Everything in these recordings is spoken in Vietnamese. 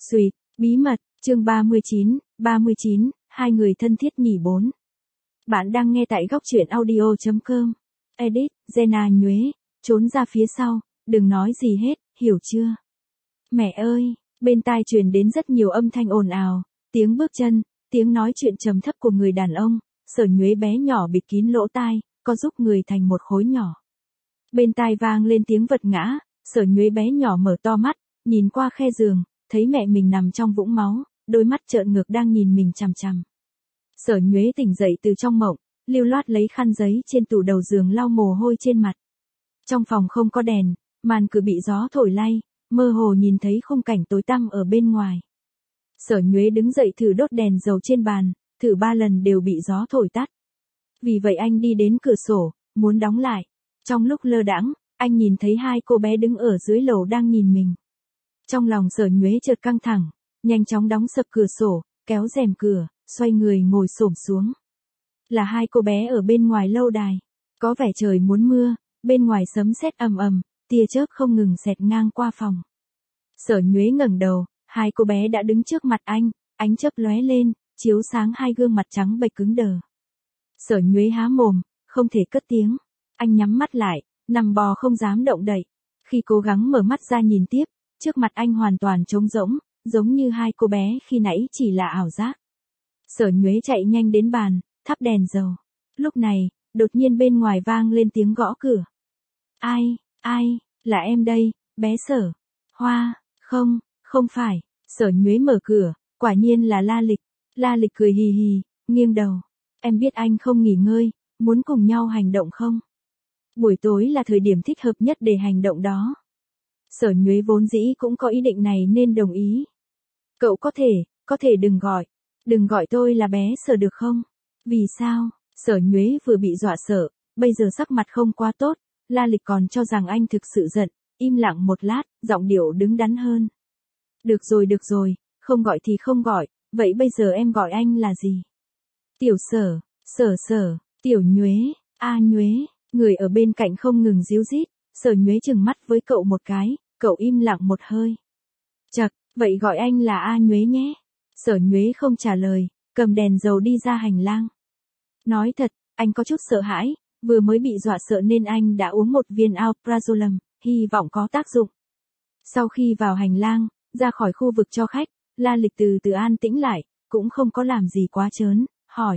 Sweet, bí mật, chương 39, hai người thân thiết nhỉ 4. Bạn đang nghe tại góc truyện audio.com. Edit, Jenna Nhuế, trốn ra phía sau, đừng nói gì hết, hiểu chưa? Mẹ ơi, bên tai truyền đến rất nhiều âm thanh ồn ào, tiếng bước chân, tiếng nói chuyện trầm thấp của người đàn ông, Sở Nhuế bé nhỏ bịt kín lỗ tai, có giúp người thành một khối nhỏ. Bên tai vang lên tiếng vật ngã, Sở Nhuế bé nhỏ mở to mắt, nhìn qua khe giường, thấy mẹ mình nằm trong vũng máu, đôi mắt trợn ngược đang nhìn mình chằm chằm. Sở Nhuế tỉnh dậy từ trong mộng, lưu loát lấy khăn giấy trên tủ đầu giường lau mồ hôi trên mặt. Trong phòng không có đèn, màn cửa bị gió thổi lay, mơ hồ nhìn thấy khung cảnh tối tăm ở bên ngoài. Sở Nhuế đứng dậy thử đốt đèn dầu trên bàn, thử 3 lần đều bị gió thổi tắt. Vì vậy anh đi đến cửa sổ, muốn đóng lại. Trong lúc lơ đãng, anh nhìn thấy hai cô bé đứng ở dưới lầu đang nhìn mình. Trong lòng Sở Nhuế chợt căng thẳng, nhanh chóng đóng sập cửa sổ, kéo rèm cửa, xoay người ngồi xổm xuống. Là hai cô bé ở bên ngoài lâu đài. Có vẻ trời muốn mưa, bên ngoài sấm sét ầm ầm, tia chớp không ngừng xẹt ngang qua phòng. Sở Nhuế ngẩng đầu, hai cô bé đã đứng trước mặt anh, ánh chớp lóe lên, chiếu sáng hai gương mặt trắng bệch cứng đờ. Sở Nhuế há mồm, không thể cất tiếng. Anh nhắm mắt lại, nằm bò không dám động đậy. Khi cố gắng mở mắt ra nhìn tiếp, trước mặt anh hoàn toàn trống rỗng, giống như hai cô bé khi nãy chỉ là ảo giác. Sở Nhuế chạy nhanh đến bàn, thắp đèn dầu. Lúc này, đột nhiên bên ngoài vang lên tiếng gõ cửa. Ai, là em đây, bé Sở. Hoa, không phải. Sở Nhuế mở cửa, quả nhiên là La Lịch. La Lịch cười hì hì, nghiêng đầu. Em biết anh không nghỉ ngơi, muốn cùng nhau hành động không? Buổi tối là thời điểm thích hợp nhất để hành động đó. Sở Nhuế vốn dĩ cũng có ý định này nên đồng ý. Cậu có thể đừng gọi tôi là bé Sở được không? Vì sao? Sở Nhuế vừa bị dọa sợ, bây giờ sắc mặt không quá tốt, La Lịch còn cho rằng anh thực sự giận, im lặng một lát, giọng điệu đứng đắn hơn. Được rồi, không gọi thì không gọi, vậy bây giờ em gọi anh là gì? Tiểu Sở, Sở, Tiểu Nhuế, A Nhuế. Người ở bên cạnh không ngừng díu dít, Sở Nhuế trừng mắt với cậu một cái, cậu im lặng một hơi. Chậc, vậy gọi anh là A Nhuế nhé. Sở Nhuế không trả lời, cầm đèn dầu đi ra hành lang. Nói thật, anh có chút sợ hãi, vừa mới bị dọa sợ nên anh đã uống một viên alprazolam, hy vọng có tác dụng. Sau khi vào hành lang, ra khỏi khu vực cho khách, La Lịch từ từ an tĩnh lại, cũng không có làm gì quá trớn, hỏi.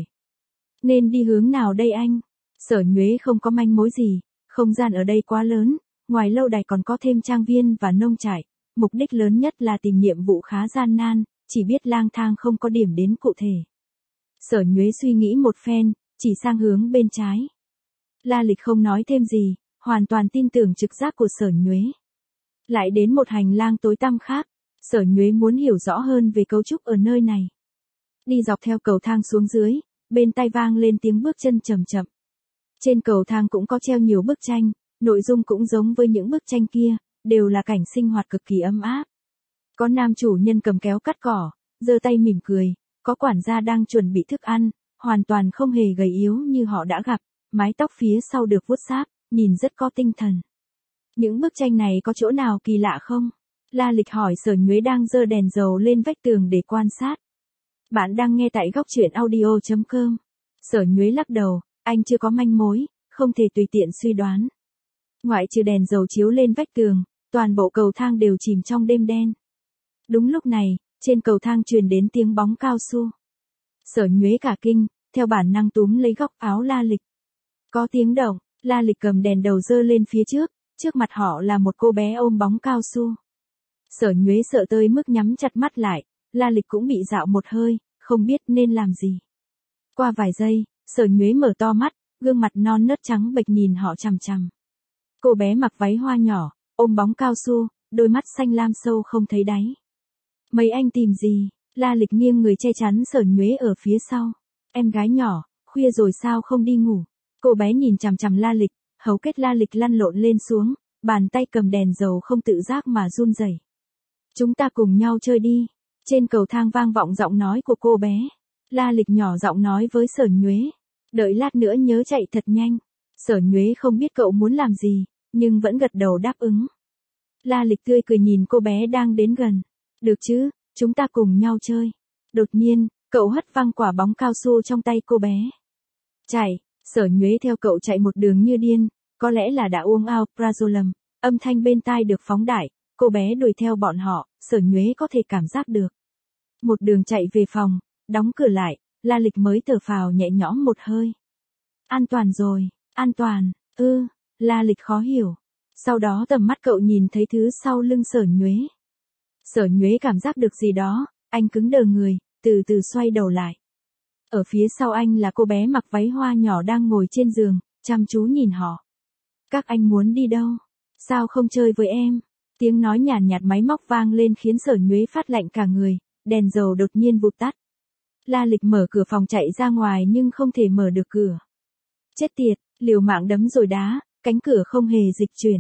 Nên đi hướng nào đây anh? Sở Nhuế không có manh mối gì, không gian ở đây quá lớn, ngoài lâu đài còn có thêm trang viên và nông trại, mục đích lớn nhất là tìm nhiệm vụ khá gian nan, chỉ biết lang thang không có điểm đến cụ thể. Sở Nhuế suy nghĩ một phen, chỉ sang hướng bên trái. La Lịch không nói thêm gì, hoàn toàn tin tưởng trực giác của Sở Nhuế. Lại đến một hành lang tối tăm khác, Sở Nhuế muốn hiểu rõ hơn về cấu trúc ở nơi này. Đi dọc theo cầu thang xuống dưới, bên tai vang lên tiếng bước chân chậm chậm. Trên cầu thang cũng có treo nhiều bức tranh, nội dung cũng giống với những bức tranh kia, đều là cảnh sinh hoạt cực kỳ ấm áp. Có nam chủ nhân cầm kéo cắt cỏ, giơ tay mỉm cười, có quản gia đang chuẩn bị thức ăn, hoàn toàn không hề gầy yếu như họ đã gặp, mái tóc phía sau được vuốt sáp, nhìn rất có tinh thần. Những bức tranh này có chỗ nào kỳ lạ không? La Lịch hỏi Sở Nhuế đang giơ đèn dầu lên vách tường để quan sát. Bạn đang nghe tại góc truyện audio.com. Sở Nhuế lắc đầu, anh chưa có manh mối, không thể tùy tiện suy đoán. Ngoại trừ đèn dầu chiếu lên vách tường, toàn bộ cầu thang đều chìm trong đêm đen. Đúng lúc này, trên cầu thang truyền đến tiếng bóng cao su. Sở Nhuế cả kinh, theo bản năng túm lấy góc áo La Lịch. Có tiếng động, La Lịch cầm đèn đầu giơ lên phía trước mặt họ là một cô bé ôm bóng cao su. Sở Nhuế sợ tới mức nhắm chặt mắt lại, La Lịch cũng bị dạo một hơi, không biết nên làm gì. Qua vài giây, Sở Nhuế mở to mắt, gương mặt non nớt trắng bệch nhìn họ chằm chằm. Cô bé mặc váy hoa nhỏ, ôm bóng cao su, đôi mắt xanh lam sâu không thấy đáy. Mấy anh tìm gì? La Lịch nghiêng người che chắn Sở Nhuế ở phía sau. Em gái nhỏ, khuya rồi sao không đi ngủ? Cô bé nhìn chằm chằm La Lịch, hầu kết La Lịch lăn lộn lên xuống, bàn tay cầm đèn dầu không tự giác mà run rẩy. Chúng ta cùng nhau chơi đi. Trên cầu thang vang vọng giọng nói của cô bé. La Lịch nhỏ giọng nói với Sở Nhuế. Đợi lát nữa nhớ chạy thật nhanh. Sở Nhuế không biết cậu muốn làm gì, nhưng vẫn gật đầu đáp ứng. La Lịch tươi cười nhìn cô bé đang đến gần. Được chứ, chúng ta cùng nhau chơi. Đột nhiên, cậu hất văng quả bóng cao su trong tay cô bé. Chạy, Sở Nhuế theo cậu chạy một đường như điên, có lẽ là đã uống alprazolam, âm thanh bên tai được phóng đại, cô bé đuổi theo bọn họ, Sở Nhuế có thể cảm giác được. Một đường chạy về phòng, đóng cửa lại, La Lịch mới thở phào nhẹ nhõm một hơi. An toàn rồi, an toàn, La Lịch khó hiểu. Sau đó tầm mắt cậu nhìn thấy thứ sau lưng Sở Nhuế. Sở Nhuế cảm giác được gì đó, anh cứng đờ người, từ từ xoay đầu lại. Ở phía sau anh là cô bé mặc váy hoa nhỏ đang ngồi trên giường, chăm chú nhìn họ. Các anh muốn đi đâu? Sao không chơi với em? Tiếng nói nhàn nhạt máy móc vang lên khiến Sở Nhuế phát lạnh cả người, đèn dầu đột nhiên vụt tắt. La Lịch mở cửa phòng chạy ra ngoài nhưng không thể mở được cửa. Chết tiệt, liều mạng đấm rồi đá, cánh cửa không hề dịch chuyển.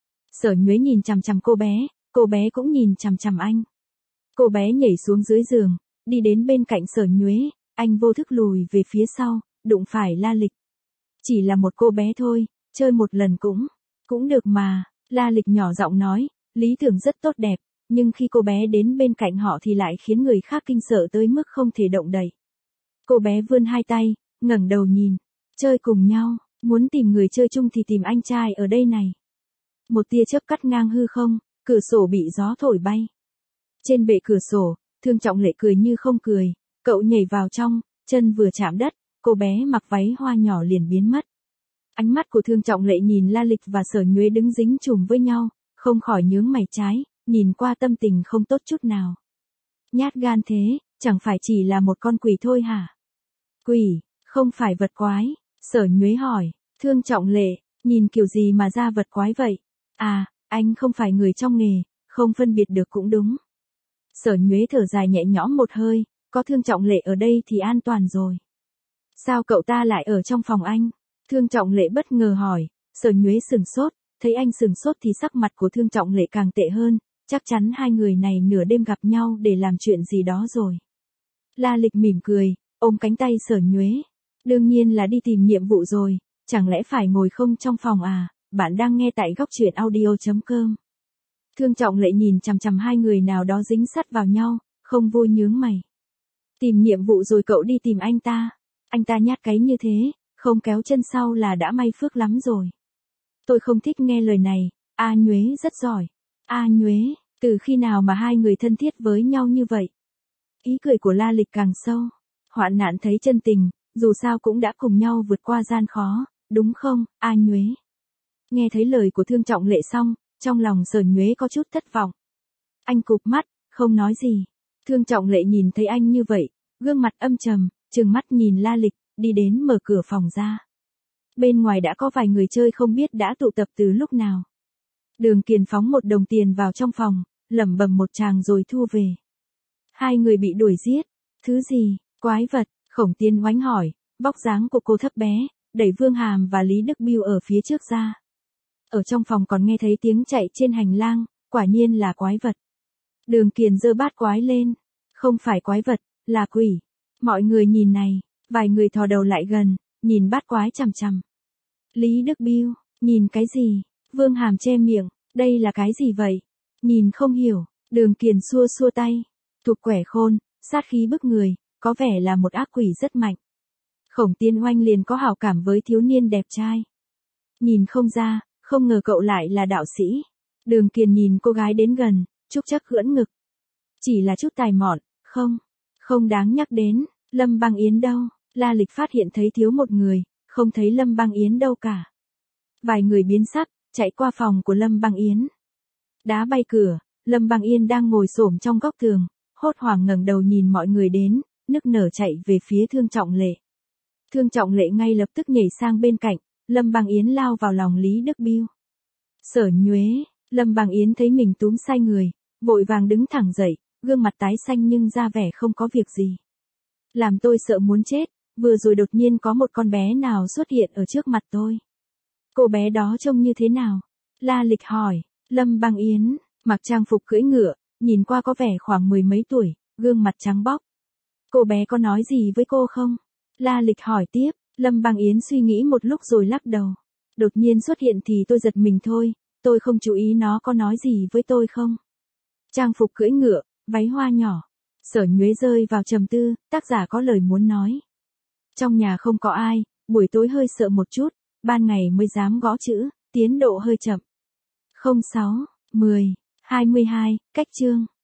Sở Nhuế nhìn chằm chằm cô bé cũng nhìn chằm chằm anh. Cô bé nhảy xuống dưới giường, đi đến bên cạnh Sở Nhuế, anh vô thức lùi về phía sau, đụng phải La Lịch. Chỉ là một cô bé thôi, chơi một lần cũng được mà, La Lịch nhỏ giọng nói, lý tưởng rất tốt đẹp, nhưng khi cô bé đến bên cạnh họ thì lại khiến người khác kinh sợ tới mức không thể động đậy. Cô bé vươn hai tay, ngẩng đầu nhìn, chơi cùng nhau, muốn tìm người chơi chung thì tìm anh trai ở đây này. Một tia chớp cắt ngang hư không, cửa sổ bị gió thổi bay. Trên bệ cửa sổ, Thương Trọng Lệ cười như không cười, cậu nhảy vào trong, chân vừa chạm đất, cô bé mặc váy hoa nhỏ liền biến mất. Ánh mắt của Thương Trọng Lệ nhìn La Lịch và Sở Nhuế đứng dính chùm với nhau, không khỏi nhướng mày trái, nhìn qua tâm tình không tốt chút nào. Nhát gan thế, chẳng phải chỉ là một con quỷ thôi hả? Quỷ, không phải vật quái, Sở Nhuế hỏi. Thương Trọng Lệ, nhìn kiểu gì mà ra vật quái vậy? À, anh không phải người trong nghề, không phân biệt được cũng đúng. Sở Nhuế thở dài nhẹ nhõm một hơi, có Thương Trọng Lệ ở đây thì an toàn rồi. Sao cậu ta lại ở trong phòng anh? Thương Trọng Lệ bất ngờ hỏi, Sở Nhuế sừng sốt, thấy anh sừng sốt thì sắc mặt của Thương Trọng Lệ càng tệ hơn, chắc chắn hai người này nửa đêm gặp nhau để làm chuyện gì đó rồi. La Lịch mỉm cười, ôm cánh tay Sở Nhuế. Đương nhiên là đi tìm nhiệm vụ rồi, chẳng lẽ phải ngồi không trong phòng à? Bạn đang nghe tại góc truyện audio.com. Thương Trọng Lệ nhìn chằm chằm hai người nào đó dính sắt vào nhau, không vui nhướng mày. Tìm nhiệm vụ rồi cậu đi tìm anh ta. Anh ta nhát cái như thế, không kéo chân sau là đã may phước lắm rồi. Tôi không thích nghe lời này, A Nhuế rất giỏi. A Nhuế, từ khi nào mà hai người thân thiết với nhau như vậy? Ý cười của La Lịch càng sâu. Hoạn nạn thấy chân tình, dù sao cũng đã cùng nhau vượt qua gian khó, đúng không, A Nhuế? Nghe thấy lời của Thương Trọng Lệ xong, trong lòng Sở Nhuế có chút thất vọng. Anh cụp mắt, không nói gì. Thương Trọng Lệ nhìn thấy anh như vậy, gương mặt âm trầm, trừng mắt nhìn La Lịch, đi đến mở cửa phòng ra. Bên ngoài đã có vài người chơi không biết đã tụ tập từ lúc nào. Đường Kiền phóng một đồng tiền vào trong phòng, lẩm bẩm một tràng rồi thu về. Hai người bị đuổi giết. Thứ gì? Quái vật? Khổng Tiên oánh hỏi, vóc dáng của cô thấp bé, đẩy Vương Hàm và Lý Đức Biêu ở phía trước ra. Ở trong phòng còn nghe thấy tiếng chạy trên hành lang, quả nhiên là quái vật. Đường Kiền giơ bát quái lên. Không phải quái vật, là quỷ. Mọi người nhìn này, vài người thò đầu lại gần, nhìn bát quái chằm chằm. Lý Đức Biêu, nhìn cái gì? Vương Hàm che miệng, đây là cái gì vậy? Nhìn không hiểu, Đường Kiền xua xua tay. Thuộc quẻ khôn, sát khí bức người, có vẻ là một ác quỷ rất mạnh. Khổng Tiên oanh liền có hảo cảm với thiếu niên đẹp trai. Nhìn không ra, không ngờ cậu lại là đạo sĩ. Đường Kiền nhìn cô gái đến gần, trúc chắc ưỡn ngực. Chỉ là chút tài mọn, không đáng nhắc đến. Lâm Băng Yến đâu? La Lịch phát hiện thấy thiếu một người, không thấy Lâm Băng Yến đâu cả. Vài người biến sắc, chạy qua phòng của Lâm Băng Yến. Đá bay cửa, Lâm Băng Yên đang ngồi xổm trong góc tường, hốt hoảng ngẩng đầu nhìn mọi người đến, nức nở chạy về phía Thương Trọng Lệ. Thương Trọng Lệ ngay lập tức nhảy sang bên cạnh, Lâm Băng Yến lao vào lòng Lý Đức Biêu. Sở Nhuế, Lâm Băng Yến thấy mình túm sai người, vội vàng đứng thẳng dậy, gương mặt tái xanh nhưng ra vẻ không có việc gì. Làm tôi sợ muốn chết, vừa rồi đột nhiên có một con bé nào xuất hiện ở trước mặt tôi. Cô bé đó trông như thế nào? La Lịch hỏi. Lâm Băng Yến, mặc trang phục cưỡi ngựa, nhìn qua có vẻ khoảng mười mấy tuổi, gương mặt trắng bóc. Cô bé có nói gì với cô không? La Lịch hỏi tiếp, Lâm Băng Yến suy nghĩ một lúc rồi lắc đầu. Đột nhiên xuất hiện thì tôi giật mình thôi, tôi không chú ý nó có nói gì với tôi không. Trang phục cưỡi ngựa, Váy hoa nhỏ. Sở Nhuế rơi vào trầm tư, tác giả có lời muốn nói. Trong nhà không có ai, buổi tối hơi sợ một chút, ban ngày mới dám gõ chữ, tiến độ hơi chậm. 06, 10, 22, cách chương.